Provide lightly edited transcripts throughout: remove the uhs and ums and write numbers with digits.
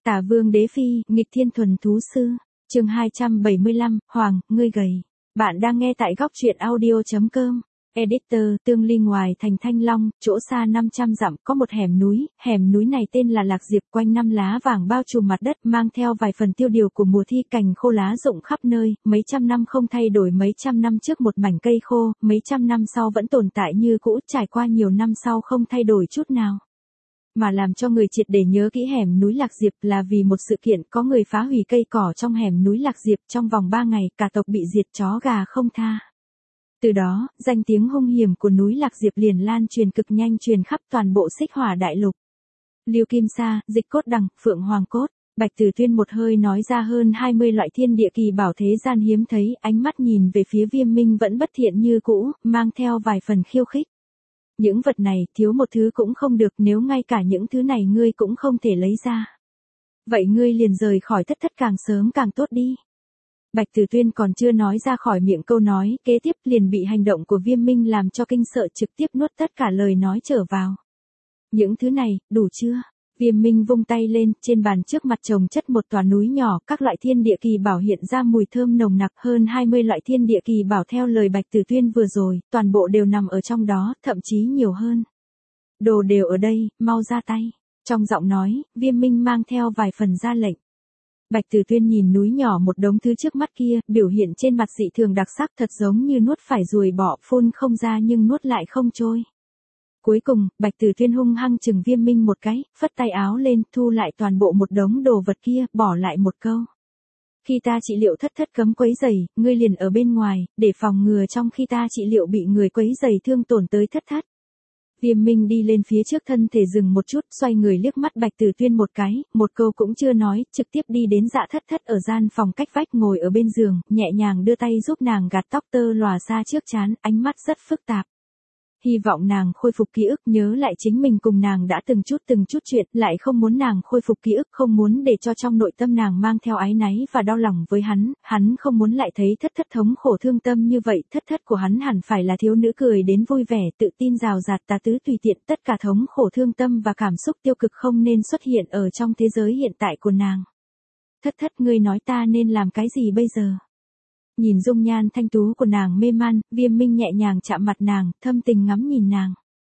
Tả Vương Đế Phi, nghịch thiên thuần thú sư. Chương 275, Hoàng, ngươi gầy. Bạn đang nghe tại góc truyện audio.com. Editor, Tương Ly. Ngoài thành Thanh Long, chỗ xa 500 dặm có một hẻm núi này tên là Lạc Diệp, quanh năm lá vàng bao trùm mặt đất, mang theo vài phần tiêu điều của mùa thi, cành khô lá rụng khắp nơi, mấy trăm năm không thay đổi, mấy trăm năm trước một mảnh cây khô, mấy trăm năm sau vẫn tồn tại như cũ, trải qua nhiều năm sau không thay đổi chút nào. Mà làm cho người triệt để nhớ kỹ hẻm núi Lạc Diệp là vì một sự kiện, có người phá hủy cây cỏ trong hẻm núi Lạc Diệp, trong vòng 3 ngày, cả tộc bị diệt, chó gà không tha. Từ đó, danh tiếng hung hiểm của núi Lạc Diệp liền lan truyền cực nhanh, truyền khắp toàn bộ Xích Hỏa đại lục. Liêu Kim Sa, Dịch Cốt Đằng, Phượng Hoàng Cốt. Bạch Tử Tuyên một hơi nói ra hơn 20 loại thiên địa kỳ bảo thế gian hiếm thấy, ánh mắt nhìn về phía Viêm Minh vẫn bất thiện như cũ, mang theo vài phần khiêu khích. Những vật này, thiếu một thứ cũng không được, nếu ngay cả những thứ này ngươi cũng không thể lấy ra. Vậy ngươi liền rời khỏi Thất Thất càng sớm càng tốt đi. Bạch Tử Tuyên còn chưa nói ra khỏi miệng câu nói kế tiếp liền bị hành động của Viêm Minh làm cho kinh sợ, trực tiếp nuốt tất cả lời nói trở vào. Những thứ này, đủ chưa? Viêm Minh vung tay lên, trên bàn trước mặt chồng chất một tòa núi nhỏ, các loại thiên địa kỳ bảo hiện ra mùi thơm nồng nặc, hơn 20 loại thiên địa kỳ bảo theo lời Bạch Tử Tuyên vừa rồi, toàn bộ đều nằm ở trong đó, thậm chí nhiều hơn. Đồ đều ở đây, mau ra tay. Trong giọng nói, Viêm Minh mang theo vài phần ra lệnh. Bạch Tử Tuyên nhìn núi nhỏ một đống thứ trước mắt kia, biểu hiện trên mặt dị thường đặc sắc, thật giống như nuốt phải ruồi bọ, phun không ra nhưng nuốt lại không trôi. Cuối cùng, Bạch Tử Tuyên hung hăng chừng Viêm Minh một cái, phất tay áo lên, thu lại toàn bộ một đống đồ vật kia, bỏ lại một câu. Khi ta trị liệu Thất Thất cấm quấy rầy, ngươi liền ở bên ngoài, để phòng ngừa trong khi ta trị liệu bị người quấy rầy thương tổn tới Thất Thất. Viêm Minh đi lên phía trước, thân thể dừng một chút, xoay người liếc mắt Bạch Tử Tuyên một cái, một câu cũng chưa nói, trực tiếp đi đến Dạ Thất Thất ở gian phòng cách vách, ngồi ở bên giường, nhẹ nhàng đưa tay giúp nàng gạt tóc tơ lòa xa trước trán, ánh mắt rất phức tạp. Hy vọng nàng khôi phục ký ức, nhớ lại chính mình cùng nàng đã từng chút chuyện, lại không muốn nàng khôi phục ký ức, không muốn để cho trong nội tâm nàng mang theo áy náy và đau lòng với hắn không muốn lại thấy Thất Thất thống khổ thương tâm như vậy, Thất Thất của hắn hẳn phải là thiếu nữ cười đến vui vẻ, tự tin rào rạt, tà tứ tùy tiện, tất cả thống khổ thương tâm và cảm xúc tiêu cực không nên xuất hiện ở trong thế giới hiện tại của nàng. Thất Thất, ngươi nói ta nên làm cái gì bây giờ? Nhìn dung nhan thanh tú của nàng mê man, Viêm Minh nhẹ nhàng chạm mặt nàng, thâm tình ngắm nhìn nàng.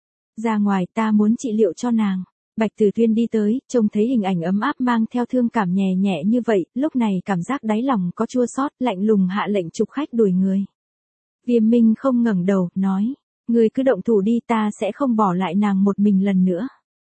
Ra ngoài, ta muốn trị liệu cho nàng. Bạch Tử Tuyên đi tới, trông thấy hình ảnh ấm áp mang theo thương cảm nhẹ nhẹ như vậy, lúc này cảm giác đáy lòng có chua xót, lạnh lùng hạ lệnh trục khách đuổi người. Viêm Minh không ngẩng đầu, nói, ngươi cứ động thủ đi, ta sẽ không bỏ lại nàng một mình lần nữa.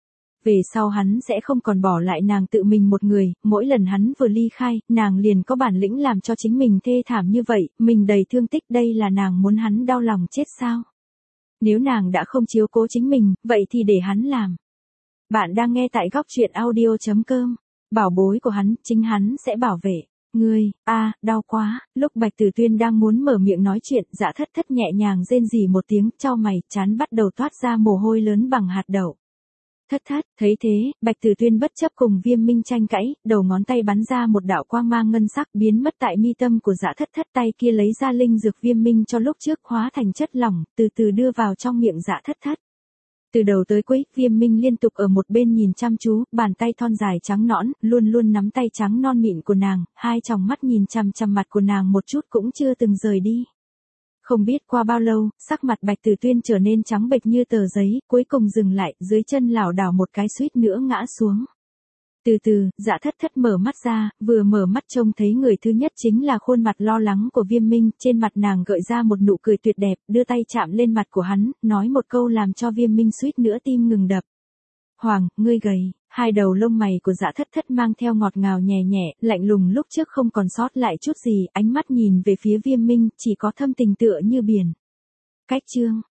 Về sau hắn sẽ không còn bỏ lại nàng tự mình một người, mỗi lần hắn vừa ly khai, nàng liền có bản lĩnh làm cho chính mình thê thảm như vậy, mình đầy thương tích, đây là nàng muốn hắn đau lòng chết sao? Nếu nàng đã không chiếu cố chính mình, vậy thì để hắn làm. Bạn đang nghe tại góc truyện audio.com, bảo bối của hắn, chính hắn sẽ bảo vệ. Ngươi, đau quá. Lúc Bạch Tử Tuyên đang muốn mở miệng nói chuyện, Dạ Thất Thất nhẹ nhàng rên rỉ một tiếng, chau mày, trán bắt đầu toát ra mồ hôi lớn bằng hạt đậu. Thất Thất, thấy thế, Bạch Tử Tuyên bất chấp cùng Viêm Minh tranh cãi, đầu ngón tay bắn ra một đạo quang mang ngân sắc, biến mất tại mi tâm của Dạ Thất Thất, tay kia lấy ra linh dược Viêm Minh cho lúc trước hóa thành chất lỏng, từ từ đưa vào trong miệng Dạ Thất Thất. Từ đầu tới cuối, Viêm Minh liên tục ở một bên nhìn chăm chú, bàn tay thon dài trắng nõn, luôn luôn nắm tay trắng non mịn của nàng, hai tròng mắt nhìn chằm chằm mặt của nàng một chút cũng chưa từng rời đi. Không biết qua bao lâu, sắc mặt Bạch Tử Tuyên trở nên trắng bệch như tờ giấy, cuối cùng dừng lại, dưới chân lảo đảo một cái suýt nữa ngã xuống. Từ từ, Dạ Thất Thất mở mắt ra, vừa mở mắt trông thấy người thứ nhất chính là khuôn mặt lo lắng của Viêm Minh, trên mặt nàng gợi ra một nụ cười tuyệt đẹp, đưa tay chạm lên mặt của hắn, nói một câu làm cho Viêm Minh suýt nữa tim ngừng đập. Hoàng, ngươi gầy. Hai đầu lông mày của Dạ Thất Thất mang theo ngọt ngào nhẹ nhẹ, lạnh lùng lúc trước không còn sót lại chút gì, ánh mắt nhìn về phía Viêm Minh, chỉ có thâm tình tựa như biển. Cách chương